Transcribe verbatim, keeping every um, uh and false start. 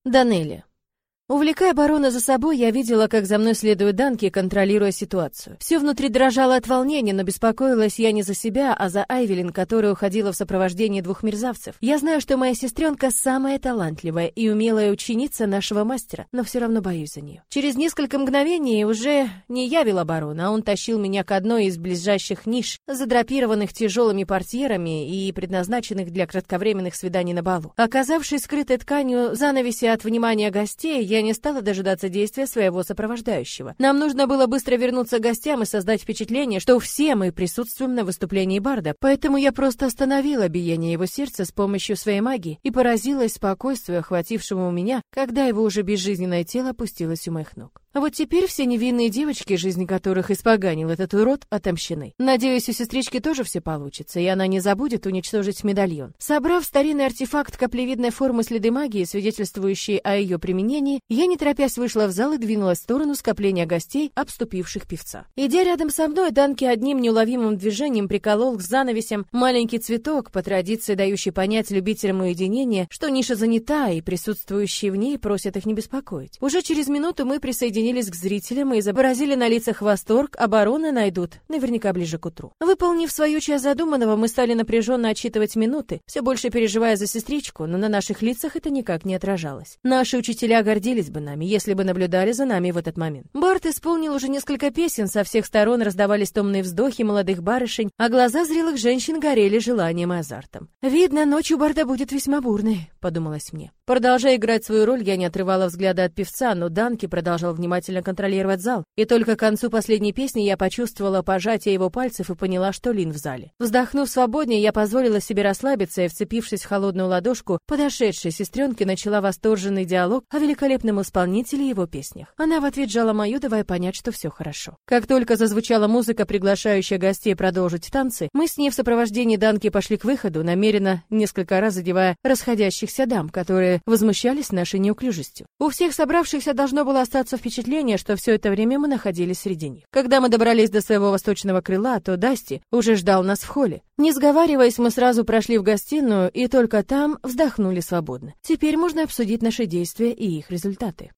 Данелия. Увлекая барона за собой, я видела, как за мной следует Данки, контролируя ситуацию. Все внутри дрожало от волнения, но беспокоилась я не за себя, а за Айвелин, которая уходила в сопровождении двух мерзавцев. Я знаю, что моя сестренка самая талантливая и умелая ученица нашего мастера, но все равно боюсь за нее. Через несколько мгновений уже не я вела барона, а он тащил меня к одной из ближайших ниш, задрапированных тяжелыми портьерами и предназначенных для кратковременных свиданий на балу. Оказавшись скрытой тканью занавеси от внимания гостей, я Я не стала дожидаться действия своего сопровождающего. Нам нужно было быстро вернуться к гостям и создать впечатление, что все мы присутствуем на выступлении барда, поэтому я просто остановила биение его сердца с помощью своей магии и поразилась спокойствию, охватившему меня, когда его уже безжизненное тело опустилось у моих ног. А вот теперь все невинные девочки, жизнь которых испоганил этот урод, отомщены. Надеюсь, у сестрички тоже все получится, и она не забудет уничтожить медальон. Собрав старинный артефакт каплевидной формы следы магии, свидетельствующие о ее применении, я не торопясь вышла в зал и двинулась в сторону скопления гостей, обступивших певца. Идя рядом со мной, Данки одним неуловимым движением приколол к занавесям маленький цветок, по традиции дающий понять любителям уединения, что ниша занята, и присутствующие в ней просят их не беспокоить. Уже через минуту мы присоединились к зрителям и изобразили на лицах восторг, а барона найдут наверняка ближе к утру. Выполнив свою часть задуманного, мы стали напряженно отсчитывать минуты, все больше переживая за сестричку, но на наших лицах это никак не отражалось. Наши учителя гордились бы нами, если бы наблюдали за нами в этот момент. Бард исполнил уже несколько песен, со всех сторон раздавались томные вздохи молодых барышень, а глаза зрелых женщин горели желанием и азартом. «Видно, ночь у барда будет весьма бурной», — подумалось мне. Продолжая играть свою роль, я не отрывала взгляда от певца, но Данки продолжал внимательно контролировать зал. И только к концу последней песни я почувствовала пожатие его пальцев и поняла, что Лин в зале. Вздохнув свободнее, я позволила себе расслабиться и, вцепившись в холодную ладошку подошедшей сестренки, начала восторженный диалог о великолепном исполнителе и его песнях. Она в ответ жала мою, давая понять, что все хорошо. Как только зазвучала музыка, приглашающая гостей продолжить танцы, мы с ней в сопровождении Данки пошли к выходу, намеренно несколько раз задевая расходящихся дам, которые возмущались нашей неуклюжестью. У всех собравшихся должно было остаться впечатление, что все это время мы находились среди них. Когда мы добрались до своего восточного крыла, то Дасти уже ждал нас в холле. Не сговариваясь, мы сразу прошли в гостиную и только там вздохнули свободно. Теперь можно обсудить наши действия и их результаты.